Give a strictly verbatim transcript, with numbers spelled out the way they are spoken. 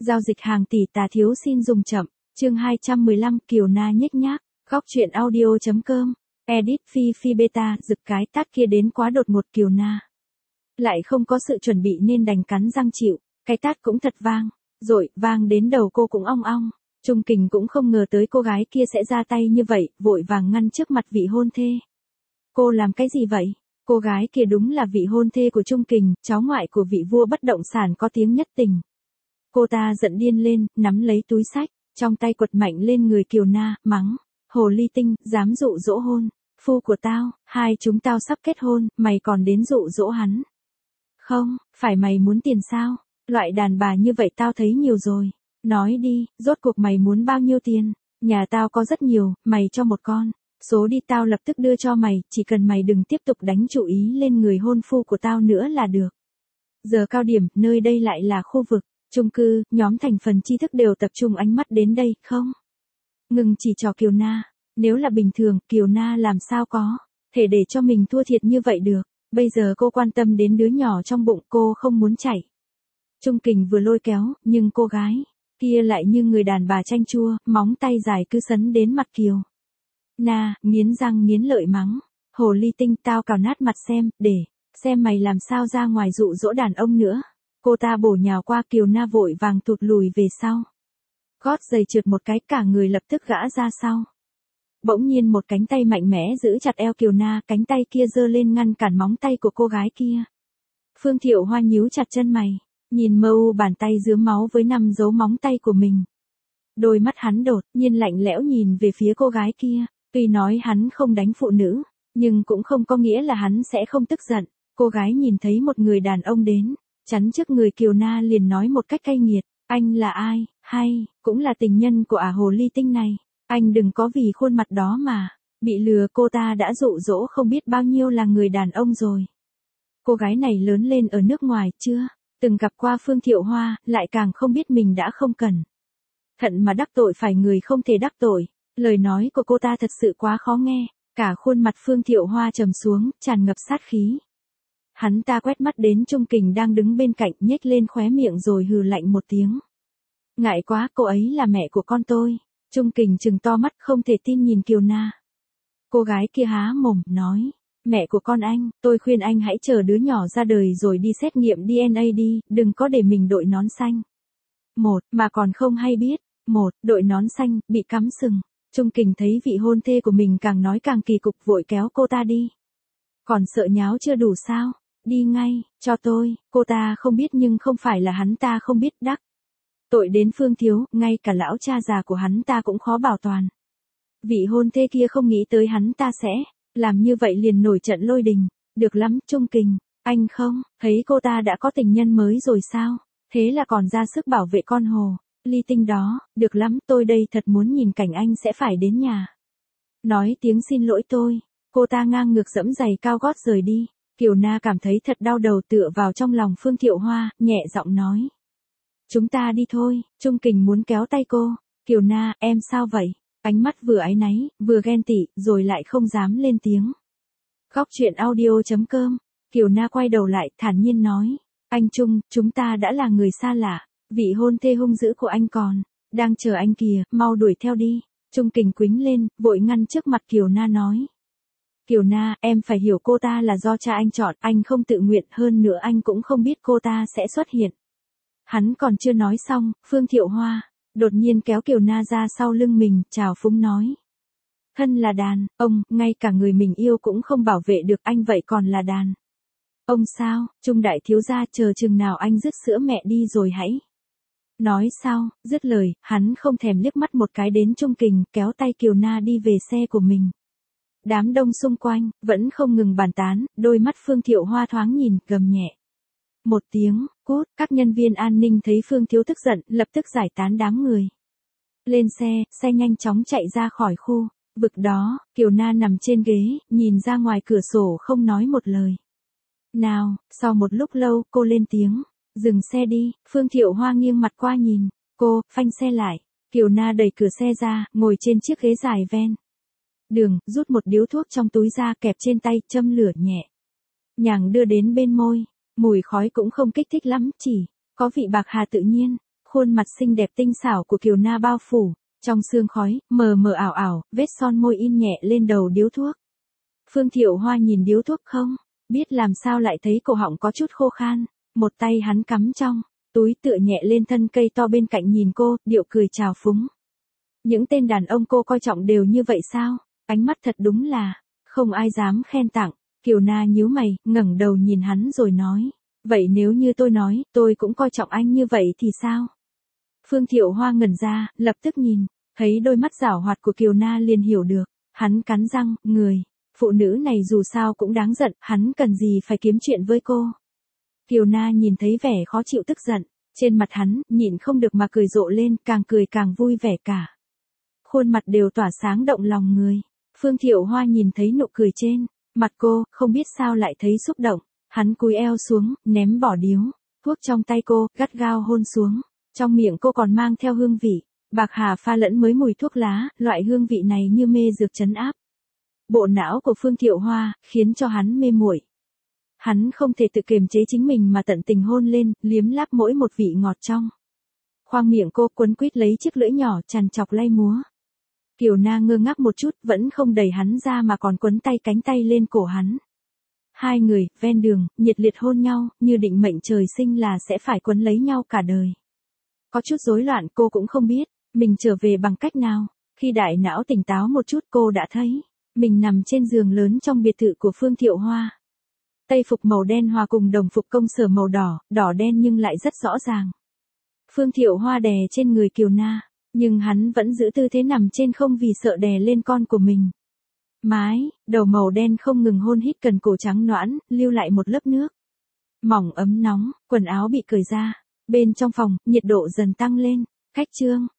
Giao dịch hàng tỷ tà thiếu xin dùng chậm. Chương hai trăm mười lăm Kiều Na nhếch nhác. Góc truyện audio.com. Edit Phi Phi Beta rực cái tát kia đến quá đột ngột Kiều Na. Lại không có sự chuẩn bị nên đành cắn răng chịu, cái tát cũng thật vang, rồi vang đến đầu cô cũng ong ong. Trung Kình cũng không ngờ tới cô gái kia sẽ ra tay như vậy, vội vàng ngăn trước mặt vị hôn thê. Cô làm cái gì vậy? Cô gái kia đúng là vị hôn thê của Trung Kình, cháu ngoại của vị vua bất động sản có tiếng nhất tình. Cô ta giận điên lên, nắm lấy túi xách, trong tay quật mạnh lên người Kiều Na, mắng. Hồ ly tinh, dám dụ dỗ hôn, phu của tao, hai chúng tao sắp kết hôn, mày còn đến dụ dỗ hắn. Không, phải mày muốn tiền sao? Loại đàn bà như vậy tao thấy nhiều rồi. Nói đi, rốt cuộc mày muốn bao nhiêu tiền? Nhà tao có rất nhiều, mày cho một con. Số đi tao lập tức đưa cho mày, chỉ cần mày đừng tiếp tục đánh chủ ý lên người hôn phu của tao nữa là được. Giờ cao điểm, nơi đây lại là khu vực, chung cư, nhóm thành phần tri thức đều tập trung ánh mắt đến đây, không? Ngừng chỉ trò Kiều Na. Nếu là bình thường, Kiều Na làm sao có thể để cho mình thua thiệt như vậy được. Bây giờ cô quan tâm đến đứa nhỏ trong bụng, cô không muốn chạy. Trung Kình vừa lôi kéo, nhưng cô gái kia lại như người đàn bà chanh chua, móng tay dài cứ sấn đến mặt Kiều Na, nghiến răng nghiến lợi mắng. Hồ ly tinh, tao cào nát mặt xem, để xem mày làm sao ra ngoài dụ dỗ đàn ông nữa. Cô ta bổ nhào qua Kiều Na vội vàng tụt lùi về sau. Gót giày trượt một cái, cả người lập tức gã ra sau. Bỗng nhiên một cánh tay mạnh mẽ giữ chặt eo Kiều Na, cánh tay kia giơ lên ngăn cản móng tay của cô gái kia. Phương Thiệu Hoa nhíu chặt chân mày, nhìn mờ u bàn tay rướm máu với năm dấu móng tay của mình. Đôi mắt hắn đột nhiên lạnh lẽo nhìn về phía cô gái kia, tuy nói hắn không đánh phụ nữ, nhưng cũng không có nghĩa là hắn sẽ không tức giận. Cô gái nhìn thấy một người đàn ông đến, chắn trước người Kiều Na liền nói một cách cay nghiệt, anh là ai, hay, cũng là tình nhân của ả hồ ly tinh này. Anh đừng có vì khuôn mặt đó mà bị lừa, cô ta đã dụ dỗ không biết bao nhiêu là người đàn ông rồi. Cô gái này lớn lên ở nước ngoài, chưa từng gặp qua Phương Thiệu Hoa, lại càng không biết mình đã không cần thận mà đắc tội phải người không thể đắc tội. Lời nói của cô ta thật sự quá khó nghe, cả khuôn mặt Phương Thiệu Hoa trầm xuống, tràn ngập sát khí. Hắn ta quét mắt đến Trung Kình đang đứng bên cạnh, nhếch lên khóe miệng rồi hừ lạnh một tiếng. Ngại quá, cô ấy là mẹ của con tôi. Trung Kình trừng to mắt không thể tin nhìn Kiều Na. Cô gái kia há mồm, nói, mẹ của con anh, tôi khuyên anh hãy chờ đứa nhỏ ra đời rồi đi xét nghiệm đê en a đi, đừng có để mình đội nón xanh. Một, mà còn không hay biết, một, đội nón xanh, bị cắm sừng. Trung Kình thấy vị hôn thê của mình càng nói càng kỳ cục, vội kéo cô ta đi. Còn sợ nháo chưa đủ sao? Đi ngay, cho tôi, cô ta không biết nhưng không phải là hắn ta không biết đắc. Tội đến Phương Thiếu, ngay cả lão cha già của hắn ta cũng khó bảo toàn. Vị hôn thê kia không nghĩ tới hắn ta sẽ làm như vậy liền nổi trận lôi đình. Được lắm, Trung Kình, anh không thấy cô ta đã có tình nhân mới rồi sao? Thế là còn ra sức bảo vệ con hồ ly tinh đó. Được lắm, tôi đây thật muốn nhìn cảnh anh sẽ phải đến nhà nói tiếng xin lỗi tôi. Cô ta ngang ngược dẫm giày cao gót rời đi. Kiều Na cảm thấy thật đau đầu, tựa vào trong lòng Phương Thiệu Hoa, nhẹ giọng nói. Chúng ta đi thôi. Trung Kình muốn kéo tay cô. Kiều Na, em sao vậy? Ánh mắt vừa áy náy, vừa ghen tị, rồi lại không dám lên tiếng. Góc truyện audio.com. Kiều Na quay đầu lại, thản nhiên nói. Anh Trung, chúng ta đã là người xa lạ. Vị hôn thê hung dữ của anh còn đang chờ anh kìa, mau đuổi theo đi. Trung Kình quýnh lên, vội ngăn trước mặt Kiều Na nói. Kiều Na, em phải hiểu cô ta là do cha anh chọn, anh không tự nguyện, hơn nữa anh cũng không biết cô ta sẽ xuất hiện. Hắn còn chưa nói xong, Phương Thiệu Hoa đột nhiên kéo Kiều Na ra sau lưng mình, chào phúng nói. Thân là đàn ông, ngay cả người mình yêu cũng không bảo vệ được, anh vậy còn là đàn ông sao? Trung đại thiếu gia, chờ chừng nào anh dứt sữa mẹ đi rồi hãy nói sau. Dứt lời, hắn không thèm liếc mắt một cái đến Trung Kình, kéo tay Kiều Na đi về xe của mình. Đám đông xung quanh vẫn không ngừng bàn tán, đôi mắt Phương Thiệu Hoa thoáng nhìn, gầm nhẹ một tiếng, cút. Các nhân viên an ninh thấy Phương Thiếu tức giận, lập tức giải tán đám người. Lên xe, xe nhanh chóng chạy ra khỏi khu vực đó. Kiều Na nằm trên ghế, nhìn ra ngoài cửa sổ không nói một lời nào. Sau một lúc lâu, cô lên tiếng. Dừng xe đi. Phương Thiệu Hoa nghiêng mặt qua nhìn cô, phanh xe lại. Kiều Na đẩy cửa xe ra, ngồi trên chiếc ghế dài ven đường, rút một điếu thuốc trong túi ra, kẹp trên tay, châm lửa nhẹ nhàng đưa đến bên môi. Mùi khói cũng không kích thích lắm, chỉ có vị bạc hà tự nhiên. Khuôn mặt xinh đẹp tinh xảo của Kiều Na bao phủ, trong sương khói, mờ mờ ảo ảo, vết son môi in nhẹ lên đầu điếu thuốc. Phương Thiệu Hoa nhìn điếu thuốc không, biết làm sao lại thấy cổ họng có chút khô khan, một tay hắn cắm trong túi tựa nhẹ lên thân cây to bên cạnh nhìn cô, điệu cười trào phúng. Những tên đàn ông cô coi trọng đều như vậy sao? Ánh mắt thật đúng là, không ai dám khen tặng. Kiều Na nhíu mày, ngẩng đầu nhìn hắn rồi nói. Vậy nếu như tôi nói, tôi cũng coi trọng anh như vậy thì sao? Phương Thiệu Hoa ngẩn ra, lập tức nhìn, thấy đôi mắt giảo hoạt của Kiều Na liền hiểu được. Hắn cắn răng, người, phụ nữ này dù sao cũng đáng giận, hắn cần gì phải kiếm chuyện với cô. Kiều Na nhìn thấy vẻ khó chịu tức giận, trên mặt hắn, nhịn không được mà cười rộ lên, càng cười càng vui vẻ cả. Khuôn mặt đều tỏa sáng động lòng người. Phương Thiệu Hoa nhìn thấy nụ cười trên mặt cô, không biết sao lại thấy xúc động. Hắn cúi eo xuống, ném bỏ điếu thuốc trong tay cô, gắt gao hôn xuống. Trong miệng cô còn mang theo hương vị bạc hà pha lẫn mới mùi thuốc lá, loại hương vị này như mê dược trấn áp bộ não của Phương Thiệu Hoa, khiến cho hắn mê muội. Hắn không thể tự kiềm chế chính mình mà tận tình hôn lên, liếm láp mỗi một vị ngọt trong khoang miệng cô, quấn quýt lấy chiếc lưỡi nhỏ trằn trọc lay múa. Kiều Na ngơ ngác một chút, vẫn không đẩy hắn ra mà còn quấn tay cánh tay lên cổ hắn. Hai người, ven đường, nhiệt liệt hôn nhau, như định mệnh trời sinh là sẽ phải quấn lấy nhau cả đời. Có chút rối loạn, cô cũng không biết mình trở về bằng cách nào. Khi đại não tỉnh táo một chút, cô đã thấy mình nằm trên giường lớn trong biệt thự của Phương Thiệu Hoa. Tây phục màu đen hòa cùng đồng phục công sở màu đỏ, đỏ đen nhưng lại rất rõ ràng. Phương Thiệu Hoa đè trên người Kiều Na, nhưng hắn vẫn giữ tư thế nằm trên không vì sợ đè lên con của mình. Mái, đầu màu đen không ngừng hôn hít cần cổ trắng nõn, lưu lại một lớp nước mỏng ấm nóng, quần áo bị cởi ra. Bên trong phòng, nhiệt độ dần tăng lên. Khách trương,